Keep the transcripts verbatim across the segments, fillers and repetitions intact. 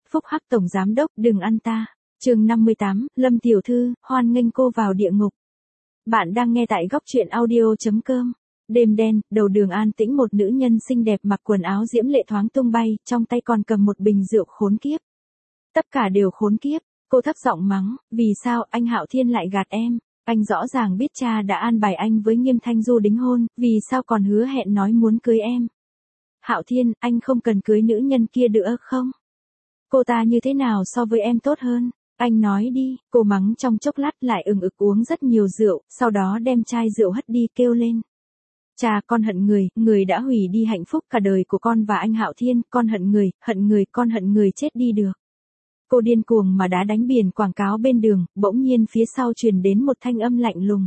Phúc Hắc tổng giám đốc, đừng ăn ta. Chương năm mươi tám, Lâm tiểu thư, hoan nghênh cô vào địa ngục. Bạn đang nghe tại góc truyện audio chấm com. Đêm đen, đầu đường an tĩnh, một nữ nhân xinh đẹp mặc quần áo diễm lệ thoáng tung bay, trong tay còn cầm một bình rượu. Khốn kiếp. Tất cả đều khốn kiếp. Cô thấp giọng mắng, vì sao anh Hạo Thiên lại gạt em? Anh rõ ràng biết cha đã an bài anh với Nghiêm Thanh Du đính hôn, vì sao còn hứa hẹn nói muốn cưới em? Hạo Thiên, anh không cần cưới nữ nhân kia nữa không? Cô ta như thế nào so với em tốt hơn? Anh nói đi. Cô mắng trong chốc lát lại ừng ực uống rất nhiều rượu, sau đó đem chai rượu hất đi, kêu lên. Cha, con hận người, người đã hủy đi hạnh phúc cả đời của con và anh Hạo Thiên, con hận người, hận người, con hận người chết đi được. Cô điên cuồng mà đá đánh biển quảng cáo bên đường, bỗng nhiên phía sau truyền đến một thanh âm lạnh lùng.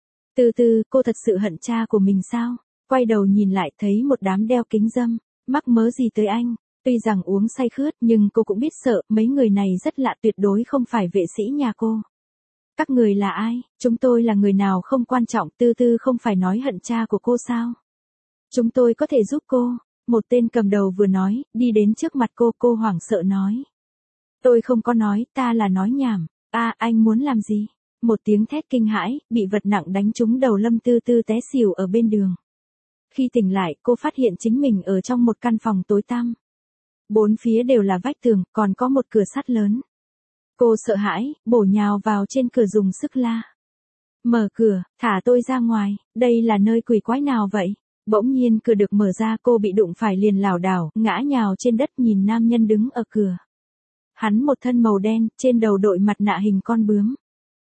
Từ từ, cô thật sự hận cha của mình sao? Quay đầu nhìn lại thấy một đám đeo kính râm, mắc mớ gì tới anh? Tuy rằng uống say khướt nhưng cô cũng biết sợ, mấy người này rất lạ, tuyệt đối không phải vệ sĩ nhà cô. Các người là ai? Chúng tôi là người nào không quan trọng, Tư Tư không phải nói hận cha của cô sao? Chúng tôi có thể giúp cô. Một tên cầm đầu vừa nói, đi đến trước mặt cô, cô hoảng sợ nói. Tôi không có nói, ta là nói nhảm. A, à, anh muốn làm gì? Một tiếng thét kinh hãi, bị vật nặng đánh trúng đầu, Lâm Tư Tư té xỉu ở bên đường. Khi tỉnh lại, cô phát hiện chính mình ở trong một căn phòng tối tăm. Bốn phía đều là vách tường, còn có một cửa sắt lớn. Cô sợ hãi, bổ nhào vào trên cửa dùng sức la. Mở cửa, thả tôi ra ngoài, đây là nơi quỷ quái nào vậy? Bỗng nhiên cửa được mở ra, cô bị đụng phải liền lảo đảo, ngã nhào trên đất, nhìn nam nhân đứng ở cửa. Hắn một thân màu đen, trên đầu đội mặt nạ hình con bướm.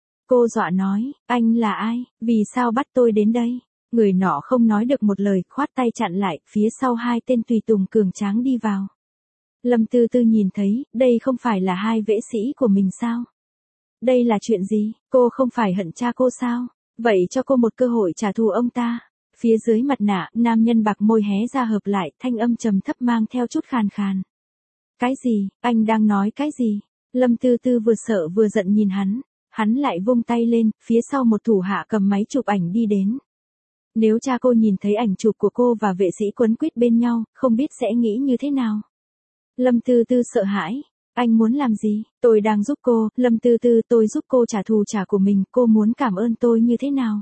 Cô dọa nói, anh là ai, vì sao bắt tôi đến đây? Người nọ không nói được một lời, khoát tay chặn lại, phía sau hai tên tùy tùng cường tráng đi vào. Lâm Tư Tư nhìn thấy, đây không phải là hai vệ sĩ của mình sao? Đây là chuyện gì? Cô không phải hận cha cô sao? Vậy cho cô một cơ hội trả thù ông ta. Phía dưới mặt nạ, nam nhân bạc môi hé ra hợp lại, thanh âm trầm thấp mang theo chút khàn khàn. Cái gì? Anh đang nói cái gì? Lâm Tư Tư vừa sợ vừa giận nhìn hắn. Hắn lại vung tay lên, phía sau một thủ hạ cầm máy chụp ảnh đi đến. Nếu cha cô nhìn thấy ảnh chụp của cô và vệ sĩ quấn quýt bên nhau, không biết sẽ nghĩ như thế nào? Lâm Tư Tư sợ hãi. Anh muốn làm gì? Tôi đang giúp cô, Lâm Tư Tư, tôi giúp cô trả thù trả của mình, cô muốn cảm ơn tôi như thế nào?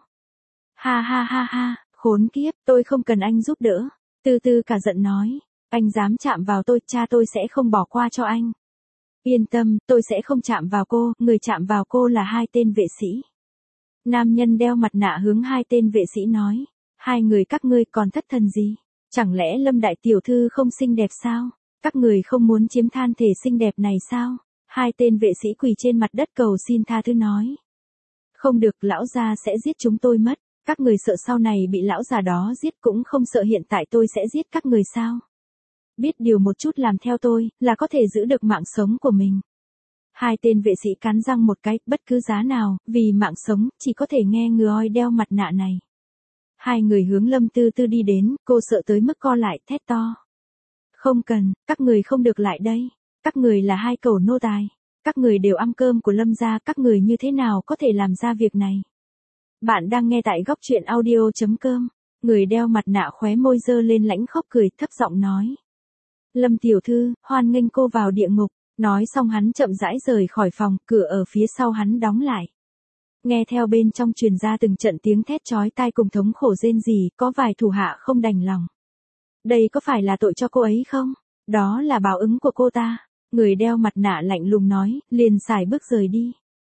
Ha ha ha ha, khốn kiếp, tôi không cần anh giúp đỡ. Tư Tư cả giận nói. Anh dám chạm vào tôi, cha tôi sẽ không bỏ qua cho anh. Yên tâm, tôi sẽ không chạm vào cô, người chạm vào cô là hai tên vệ sĩ. Nam nhân đeo mặt nạ hướng hai tên vệ sĩ nói. Hai người các ngươi còn thất thần gì? Chẳng lẽ Lâm đại tiểu thư không xinh đẹp sao? Các người không muốn chiếm than thể xinh đẹp này sao? Hai tên vệ sĩ quỳ trên mặt đất cầu xin tha thứ nói. Không được, lão gia sẽ giết chúng tôi mất. Các người sợ sau này bị lão già đó giết, cũng không sợ hiện tại tôi sẽ giết các người sao? Biết điều một chút, làm theo tôi, là có thể giữ được mạng sống của mình. Hai tên vệ sĩ cắn răng một cái, bất cứ giá nào, vì mạng sống, chỉ có thể nghe người oi đeo mặt nạ này. Hai người hướng Lâm Tư Tư đi đến, cô sợ tới mức co lại, thét to. Không cần, các người không được lại đây. Các người là hai cẩu nô tài. Các người đều ăn cơm của Lâm gia, các người như thế nào có thể làm ra việc này? Bạn đang nghe tại góc truyện audio chấm com. Người đeo mặt nạ khóe môi dơ lên lãnh khóc cười, thấp giọng nói. Lâm tiểu thư, hoan nghênh cô vào địa ngục. Nói xong hắn chậm rãi rời khỏi phòng, cửa ở phía sau hắn đóng lại. Nghe theo bên trong truyền ra từng trận tiếng thét chói tai cùng thống khổ rên rỉ, có vài thủ hạ không đành lòng. Đây có phải là tội cho cô ấy không? Đó là báo ứng của cô ta. Người đeo mặt nạ lạnh lùng nói, liền xài bước rời đi.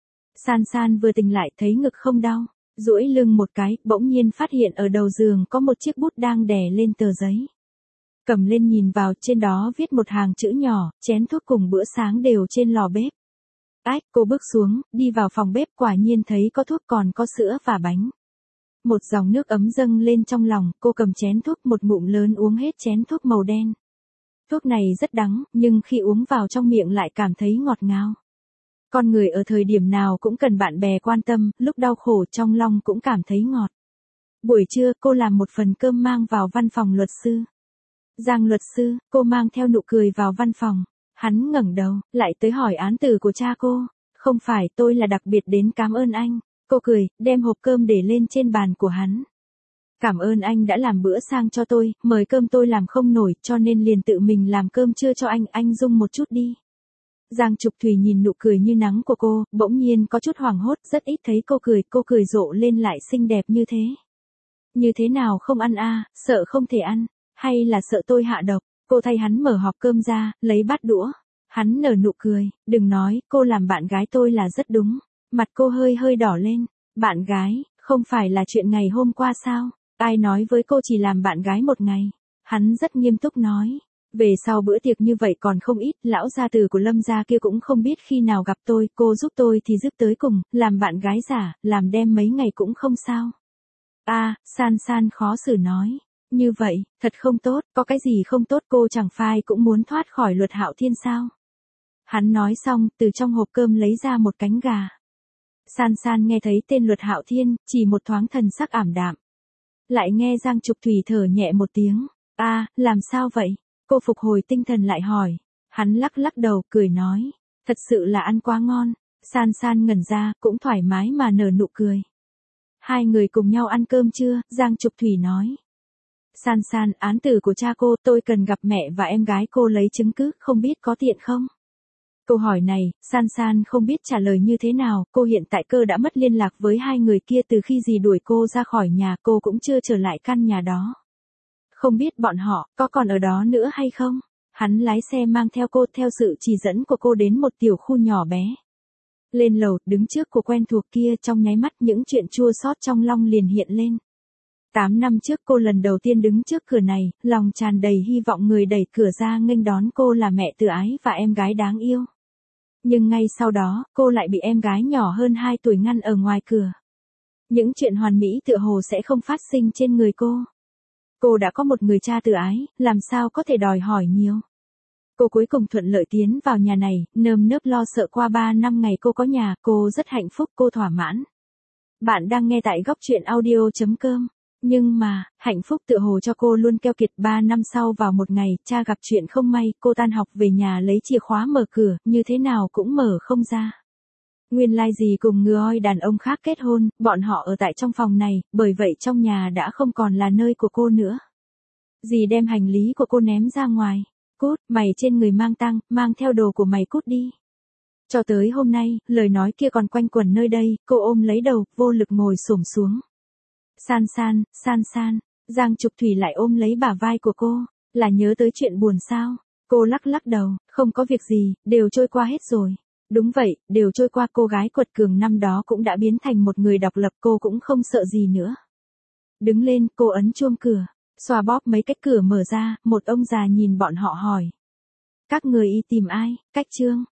San San vừa tỉnh lại thấy ngực không đau, duỗi lưng một cái, bỗng nhiên phát hiện ở đầu giường có một chiếc bút đang đè lên tờ giấy. Cầm lên nhìn vào, trên đó viết một hàng chữ nhỏ, chén thuốc cùng bữa sáng đều trên lò bếp. Ách, cô bước xuống, đi vào phòng bếp, quả nhiên thấy có thuốc còn có sữa và bánh. Một dòng nước ấm dâng lên trong lòng, cô cầm chén thuốc một ngụm lớn uống hết chén thuốc màu đen. Thuốc này rất đắng, nhưng khi uống vào trong miệng lại cảm thấy ngọt ngào. Con người ở thời điểm nào cũng cần bạn bè quan tâm, lúc đau khổ trong lòng cũng cảm thấy ngọt. Buổi trưa, cô làm một phần cơm mang vào văn phòng luật sư. Giang luật sư, cô mang theo nụ cười vào văn phòng. Hắn ngẩng đầu, lại tới hỏi án tử của cha cô. Không phải, tôi là đặc biệt đến cảm ơn anh. Cô cười, đem hộp cơm để lên trên bàn của hắn. Cảm ơn anh đã làm bữa sang cho tôi, mời cơm tôi làm không nổi, cho nên liền tự mình làm cơm trưa cho anh, anh dung một chút đi. Giang Trục Thủy nhìn nụ cười như nắng của cô, bỗng nhiên có chút hoảng hốt, rất ít thấy cô cười, cô cười rộ lên lại xinh đẹp như thế. Như thế nào không ăn a, sợ không thể ăn, hay là sợ tôi hạ độc, cô thay hắn mở hộp cơm ra, lấy bát đũa. Hắn nở nụ cười, đừng nói, cô làm bạn gái tôi là rất đúng. Mặt cô hơi hơi đỏ lên, bạn gái, không phải là chuyện ngày hôm qua sao, ai nói với cô chỉ làm bạn gái một ngày. Hắn rất nghiêm túc nói. Về sau bữa tiệc như vậy còn không ít, lão gia tử của Lâm gia kia cũng không biết khi nào gặp tôi, cô giúp tôi thì giúp tới cùng, làm bạn gái giả, làm đem mấy ngày cũng không sao. A, San San khó xử nói, như vậy, thật không tốt, có cái gì không tốt cô chẳng phải cũng muốn thoát khỏi luật Hạo Thiên sao. Hắn nói xong, từ trong hộp cơm lấy ra một cánh gà. San San nghe thấy tên luật Hạo Thiên, chỉ một thoáng thần sắc ảm đạm. Lại nghe Giang Trục Thủy thở nhẹ một tiếng, a, làm sao vậy? Cô phục hồi tinh thần lại hỏi. Hắn lắc lắc đầu, cười nói. Thật sự là ăn quá ngon. San San ngẩn ra, cũng thoải mái mà nở nụ cười. Hai người cùng nhau ăn cơm chưa? Giang Trục Thủy nói. San San, án tử của cha cô, tôi cần gặp mẹ và em gái cô lấy chứng cứ, không biết có tiện không? Câu hỏi này, San San không biết trả lời như thế nào, cô hiện tại cơ đã mất liên lạc với hai người kia từ khi dì đuổi cô ra khỏi nhà, cô cũng chưa trở lại căn nhà đó. Không biết bọn họ có còn ở đó nữa hay không? Hắn lái xe mang theo cô theo sự chỉ dẫn của cô đến một tiểu khu nhỏ bé. Lên lầu, đứng trước cô quen thuộc kia, trong nháy mắt những chuyện chua xót trong lòng liền hiện lên. Tám năm trước cô lần đầu tiên đứng trước cửa này, lòng tràn đầy hy vọng người đẩy cửa ra nghênh đón cô là mẹ Từ Ái và em gái đáng yêu. Nhưng ngay sau đó, cô lại bị em gái nhỏ hơn hai tuổi ngăn ở ngoài cửa. Những chuyện hoàn mỹ tựa hồ sẽ không phát sinh trên người cô. Cô đã có một người cha Từ Ái, làm sao có thể đòi hỏi nhiều. Cô cuối cùng thuận lợi tiến vào nhà này, nơm nớp lo sợ qua ba năm ngày cô có nhà, cô rất hạnh phúc, cô thỏa mãn. Bạn đang nghe tại góc truyện audio chấm com. Nhưng mà, hạnh phúc tựa hồ cho cô luôn keo kiệt. Ba năm sau vào một ngày, cha gặp chuyện không may, cô tan học về nhà lấy chìa khóa mở cửa, như thế nào cũng mở không ra. Nguyên lai dì cùng người đàn ông khác kết hôn, bọn họ ở tại trong phòng này, bởi vậy trong nhà đã không còn là nơi của cô nữa. Dì đem hành lý của cô ném ra ngoài. Cút, mày trên người mang tang, mang theo đồ của mày cút đi. Cho tới hôm nay, lời nói kia còn quanh quẩn nơi đây, cô ôm lấy đầu, vô lực ngồi xổm xuống. San San, San San, Giang Trục Thủy lại ôm lấy bả vai của cô, là nhớ tới chuyện buồn sao? Cô lắc lắc đầu, không có việc gì, đều trôi qua hết rồi. Đúng vậy, đều trôi qua, cô gái quật cường năm đó cũng đã biến thành một người độc lập, cô cũng không sợ gì nữa. Đứng lên, cô ấn chuông cửa, xoa bóp mấy cái cửa mở ra, một ông già nhìn bọn họ hỏi. Các người y tìm ai? Cách Trương,